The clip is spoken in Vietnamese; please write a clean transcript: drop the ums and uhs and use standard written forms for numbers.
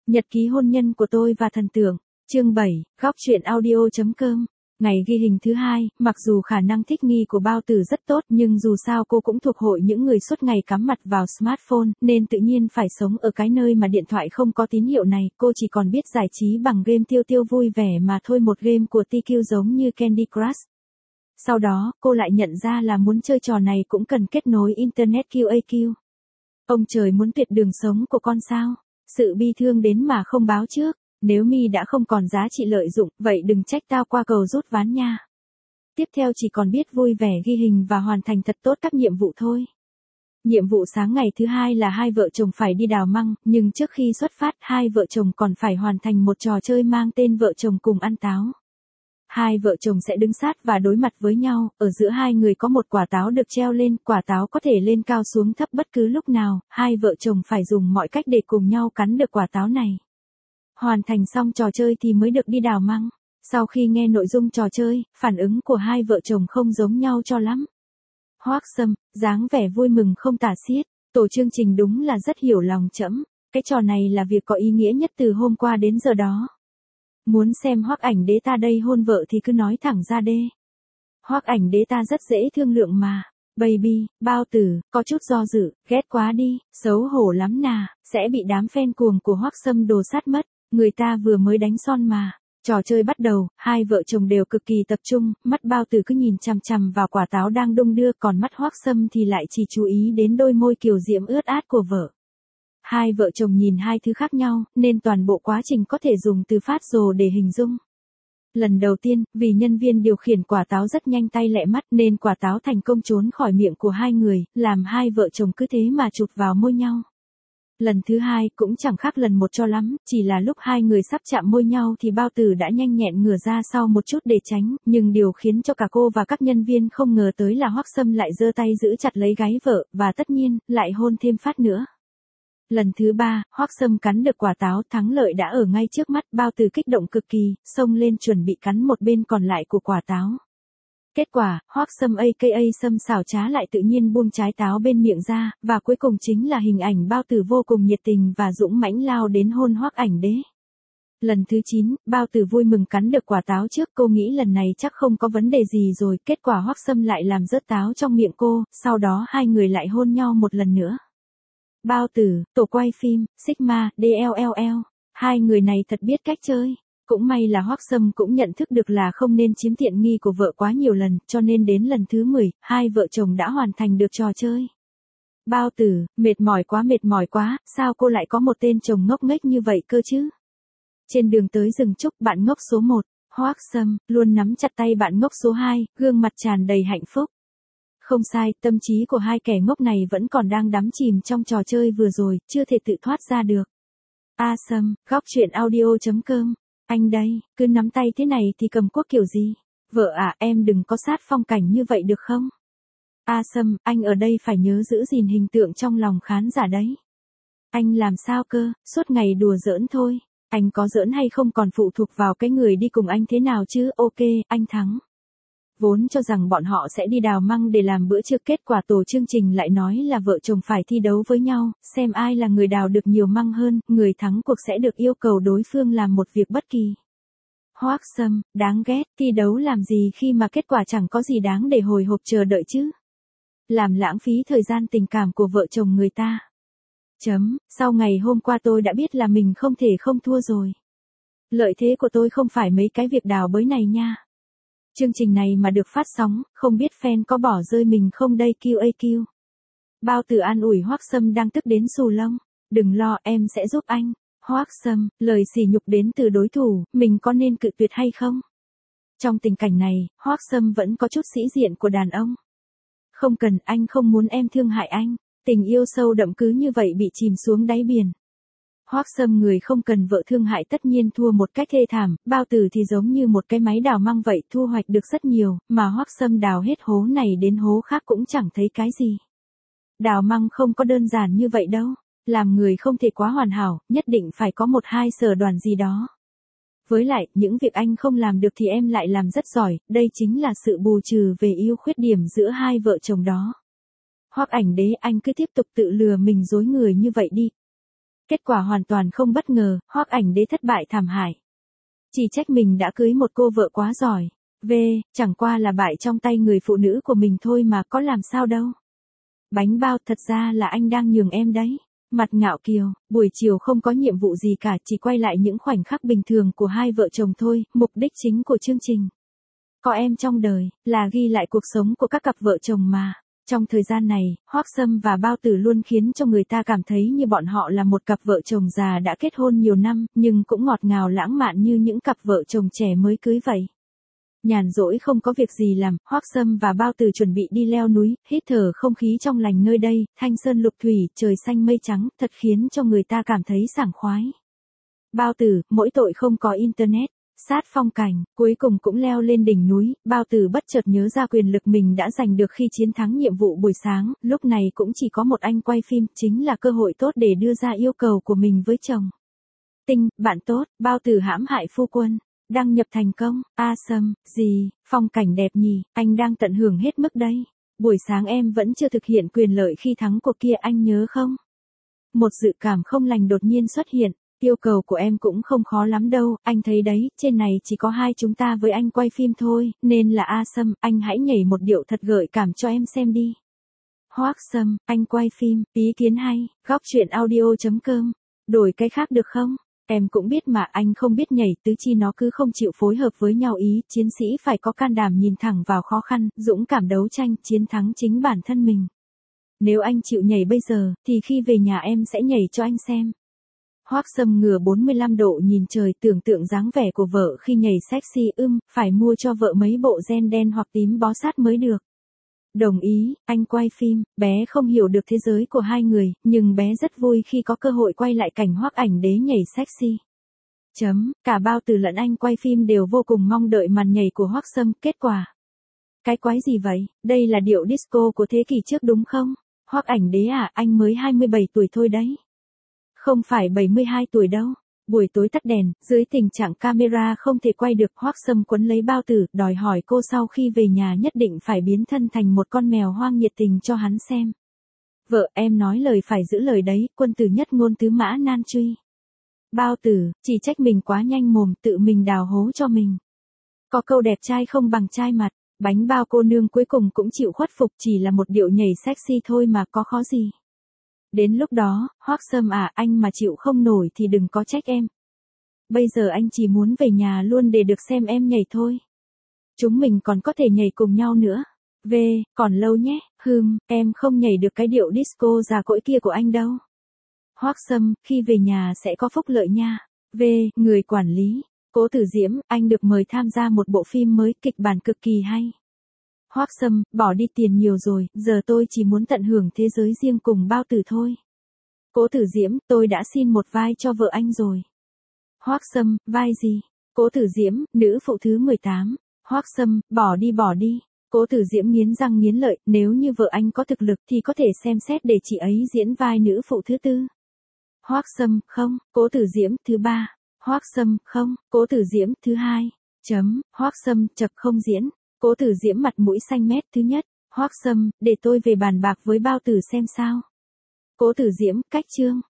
Nhật ký hôn nhân của tôi và thần tượng. Chương 7, góc truyện audio.com. Ngày ghi hình thứ hai, mặc dù khả năng thích nghi của Bao Tử rất tốt nhưng dù sao cô cũng thuộc hội những người suốt ngày cắm mặt vào smartphone, nên tự nhiên phải sống ở cái nơi mà điện thoại không có tín hiệu này. Cô chỉ còn biết giải trí bằng game tiêu tiêu vui vẻ mà thôi, một game của TQ giống như Candy Crush. Sau đó, cô lại nhận ra là muốn chơi trò này cũng cần kết nối Internet QAQ. Ông trời muốn tuyệt đường sống của con sao? Sự bi thương đến mà không báo trước. Nếu mi đã không còn giá trị lợi dụng, vậy đừng trách tao qua cầu rút ván nha. Tiếp theo chỉ còn biết vui vẻ ghi hình và hoàn thành thật tốt các nhiệm vụ thôi. Nhiệm vụ sáng ngày thứ hai là hai vợ chồng phải đi đào măng, nhưng trước khi xuất phát, hai vợ chồng còn phải hoàn thành một trò chơi mang tên vợ chồng cùng ăn táo. Hai vợ chồng sẽ đứng sát và đối mặt với nhau, ở giữa hai người có một quả táo được treo lên, quả táo có thể lên cao xuống thấp bất cứ lúc nào, hai vợ chồng phải dùng mọi cách để cùng nhau cắn được quả táo này. Hoàn thành xong trò chơi thì mới được đi đào măng. Sau khi nghe nội dung trò chơi, phản ứng của hai vợ chồng không giống nhau cho lắm. Hoác Sâm, dáng vẻ vui mừng không tả xiết, tổ chương trình đúng là rất hiểu lòng trẫm, cái trò này là việc có ý nghĩa nhất từ hôm qua đến giờ đó. Muốn xem Hoác Ảnh Đế ta đây hôn vợ thì cứ nói thẳng ra đê. Hoác Ảnh Đế ta rất dễ thương lượng mà. Baby, Bao Tử, có chút do dự, ghét quá đi, xấu hổ lắm nà, sẽ bị đám fan cuồng của Hoác Sâm đồ sát mất, người ta vừa mới đánh son mà. Trò chơi bắt đầu, hai vợ chồng đều cực kỳ tập trung, mắt Bao Tử cứ nhìn chằm chằm vào quả táo đang đung đưa, còn mắt Hoác Sâm thì lại chỉ chú ý đến đôi môi kiều diễm ướt át của vợ. Hai vợ chồng nhìn hai thứ khác nhau, nên toàn bộ quá trình có thể dùng từ phát rồ để hình dung. Lần đầu tiên, vì nhân viên điều khiển quả táo rất nhanh tay lẹ mắt nên quả táo thành công trốn khỏi miệng của hai người, làm hai vợ chồng cứ thế mà chụp vào môi nhau. Lần thứ hai cũng chẳng khác lần một cho lắm, chỉ là lúc hai người sắp chạm môi nhau thì Bao Tử đã nhanh nhẹn ngửa ra sau một chút để tránh, nhưng điều khiến cho cả cô và các nhân viên không ngờ tới là Hoác Sâm lại giơ tay giữ chặt lấy gáy vợ, và tất nhiên, lại hôn thêm phát nữa. Lần thứ ba, Hoác Sâm cắn được quả táo, thắng lợi đã ở ngay trước mắt, Bao Tử kích động cực kỳ, xông lên chuẩn bị cắn một bên còn lại của quả táo. Kết quả, Hoác Sâm aka Sâm xảo trá lại tự nhiên buông trái táo bên miệng ra, và cuối cùng chính là hình ảnh Bao Tử vô cùng nhiệt tình và dũng mãnh lao đến hôn Hoác Ảnh Đế. Lần thứ 9, Bao Tử vui mừng cắn được quả táo trước, cô nghĩ lần này chắc không có vấn đề gì rồi, kết quả Hoác Sâm lại làm rớt táo trong miệng cô, sau đó hai người lại hôn nhau một lần nữa. Bao Tử, tổ quay phim, Sigma, DLLL, hai người này thật biết cách chơi. Cũng may là Hoác Sâm cũng nhận thức được là không nên chiếm tiện nghi của vợ quá nhiều lần, cho nên đến lần thứ 10, hai vợ chồng đã hoàn thành được trò chơi. Bao Tử, mệt mỏi quá, sao cô lại có một tên chồng ngốc nghếch như vậy cơ chứ? Trên đường tới rừng trúc, bạn ngốc số 1, Hoác Sâm, luôn nắm chặt tay bạn ngốc số 2, gương mặt tràn đầy hạnh phúc. Không sai, tâm trí của hai kẻ ngốc này vẫn còn đang đắm chìm trong trò chơi vừa rồi, chưa thể tự thoát ra được. Sâm, góc truyện audio.com. Anh đây, cứ nắm tay thế này thì cầm cuốc kiểu gì? Vợ à, em đừng có sát phong cảnh như vậy được không? Sâm, anh ở đây phải nhớ giữ gìn hình tượng trong lòng khán giả đấy. Anh làm sao cơ, suốt ngày đùa giỡn thôi. Anh có giỡn hay không còn phụ thuộc vào cái người đi cùng anh thế nào chứ, ok, anh thắng. Vốn cho rằng bọn họ sẽ đi đào măng để làm bữa trưa, kết quả tổ chương trình lại nói là vợ chồng phải thi đấu với nhau, xem ai là người đào được nhiều măng hơn, người thắng cuộc sẽ được yêu cầu đối phương làm một việc bất kỳ. Hoác Sâm, đáng ghét, thi đấu làm gì khi mà kết quả chẳng có gì đáng để hồi hộp chờ đợi chứ. Làm lãng phí thời gian tình cảm của vợ chồng người ta. Sau ngày hôm qua tôi đã biết là mình không thể không thua rồi. Lợi thế của tôi không phải mấy cái việc đào bới này nha. Chương trình này mà được phát sóng, không biết fan có bỏ rơi mình không đây QAQ. Bao Tử an ủi Hoác Sâm đang tức đến xù lông. Đừng lo, em sẽ giúp anh. Hoác Sâm, lời sỉ nhục đến từ đối thủ, mình có nên cự tuyệt hay không? Trong tình cảnh này, Hoác Sâm vẫn có chút sĩ diện của đàn ông. Không cần, anh không muốn em thương hại anh. Tình yêu sâu đậm cứ như vậy bị chìm xuống đáy biển. Hoác Sâm người không cần vợ thương hại tất nhiên thua một cách thê thảm, Bao Tử thì giống như một cái máy đào măng vậy, thu hoạch được rất nhiều, mà Hoác Sâm đào hết hố này đến hố khác cũng chẳng thấy cái gì. Đào măng không có đơn giản như vậy đâu, làm người không thể quá hoàn hảo, nhất định phải có một hai sở đoàn gì đó. Với lại, những việc anh không làm được thì em lại làm rất giỏi, đây chính là sự bù trừ về ưu khuyết điểm giữa hai vợ chồng đó. Hoác Ảnh Đế, anh cứ tiếp tục tự lừa mình dối người như vậy đi. Kết quả hoàn toàn không bất ngờ, Hoắc Ảnh Đế thất bại thảm hại. Chỉ trách mình đã cưới một cô vợ quá giỏi. Chẳng qua là bại trong tay người phụ nữ của mình thôi mà có làm sao đâu. Bánh bao, thật ra là anh đang nhường em đấy. Mặt ngạo kiều, buổi chiều không có nhiệm vụ gì cả, chỉ quay lại những khoảnh khắc bình thường của hai vợ chồng thôi, mục đích chính của chương trình. Có em trong đời, là ghi lại cuộc sống của các cặp vợ chồng mà. Trong thời gian này, Hoắc Sâm và Bao Tử luôn khiến cho người ta cảm thấy như bọn họ là một cặp vợ chồng già đã kết hôn nhiều năm, nhưng cũng ngọt ngào lãng mạn như những cặp vợ chồng trẻ mới cưới vậy. Nhàn rỗi không có việc gì làm, Hoắc Sâm và Bao Tử chuẩn bị đi leo núi, hít thở không khí trong lành nơi đây, thanh sơn lục thủy, trời xanh mây trắng, thật khiến cho người ta cảm thấy sảng khoái. Bao Tử, mỗi tội không có internet, sát phong cảnh, cuối cùng cũng leo lên đỉnh núi, Bao Tử bất chợt nhớ ra quyền lực mình đã giành được khi chiến thắng nhiệm vụ buổi sáng, lúc này cũng chỉ có một anh quay phim, chính là cơ hội tốt để đưa ra yêu cầu của mình với chồng. Tinh, bạn tốt, Bao Tử hãm hại phu quân. Đăng nhập thành công, Sâm, gì, phong cảnh đẹp nhỉ, anh đang tận hưởng hết mức đây. Buổi sáng em vẫn chưa thực hiện quyền lợi khi thắng cuộc kia, anh nhớ không? Một dự cảm không lành đột nhiên xuất hiện, yêu cầu của em cũng không khó lắm đâu, anh thấy đấy, trên này chỉ có hai chúng ta với anh quay phim thôi, nên là Sâm, anh hãy nhảy một điệu thật gợi cảm cho em xem đi. Hoắc Sâm, anh quay phim, ý kiến hay, góc truyện audio.com, đổi cái khác được không? Em cũng biết mà, anh không biết nhảy, tứ chi nó cứ không chịu phối hợp với nhau ý, chiến sĩ phải có can đảm nhìn thẳng vào khó khăn, dũng cảm đấu tranh, chiến thắng chính bản thân mình. Nếu anh chịu nhảy bây giờ, thì khi về nhà em sẽ nhảy cho anh xem. Hoắc Sâm ngửa 45 độ nhìn trời, tưởng tượng dáng vẻ của vợ khi nhảy sexy, phải mua cho vợ mấy bộ gen đen hoặc tím bó sát mới được. Đồng ý, anh quay phim, bé không hiểu được thế giới của hai người, nhưng bé rất vui khi có cơ hội quay lại cảnh Hoắc Ảnh Đế nhảy sexy. Cả Bao Tử lẫn anh quay phim đều vô cùng mong đợi màn nhảy của Hoắc Sâm, kết quả. Cái quái gì vậy, đây là điệu disco của thế kỷ trước đúng không? Hoắc Ảnh Đế à, anh mới 27 tuổi thôi đấy. Không phải 72 tuổi đâu. Buổi tối tắt đèn, dưới tình trạng camera không thể quay được, Hoắc Sâm quấn lấy Bao Tử, đòi hỏi cô sau khi về nhà nhất định phải biến thân thành một con mèo hoang nhiệt tình cho hắn xem. Vợ, em nói lời phải giữ lời đấy, quân tử nhất ngôn tứ mã nan truy. Bao Tử, chỉ trách mình quá nhanh mồm, tự mình đào hố cho mình. Có câu đẹp trai không bằng trai mặt, bánh bao cô nương cuối cùng cũng chịu khuất phục, chỉ là một điệu nhảy sexy thôi mà có khó gì. Đến lúc đó, Hoắc Sâm à, anh mà chịu không nổi thì đừng có trách em. Bây giờ anh chỉ muốn về nhà luôn để được xem em nhảy thôi. Chúng mình còn có thể nhảy cùng nhau nữa. Còn lâu nhé, em không nhảy được cái điệu disco già cỗi kia của anh đâu. Hoắc Sâm, khi về nhà sẽ có phúc lợi nha. Người quản lý, Cố Tử Diễm, anh được mời tham gia một bộ phim mới, kịch bản cực kỳ hay. Hoắc Sâm, bỏ đi tiền nhiều rồi, giờ tôi chỉ muốn tận hưởng thế giới riêng cùng Bao Tử thôi. Cố Tử Diễm, tôi đã xin một vai cho vợ anh rồi. Hoắc Sâm, vai gì? Cố Tử Diễm, nữ phụ thứ 18. Hoắc Sâm, bỏ đi. Cố Tử Diễm nghiến răng nghiến lợi, nếu như vợ anh có thực lực thì có thể xem xét để chị ấy diễn vai nữ phụ thứ 4. Hoắc Sâm, không. Cố Tử Diễm, thứ 3. Hoắc Sâm, không. Cố Tử Diễm, thứ 2. Hoắc Sâm, chập không diễn. Cố Tử Diễm mặt mũi xanh mét, thứ nhất. Hoắc Sâm, để tôi về bàn bạc với Bao Tử xem sao. Cố Tử Diễm, cách chương.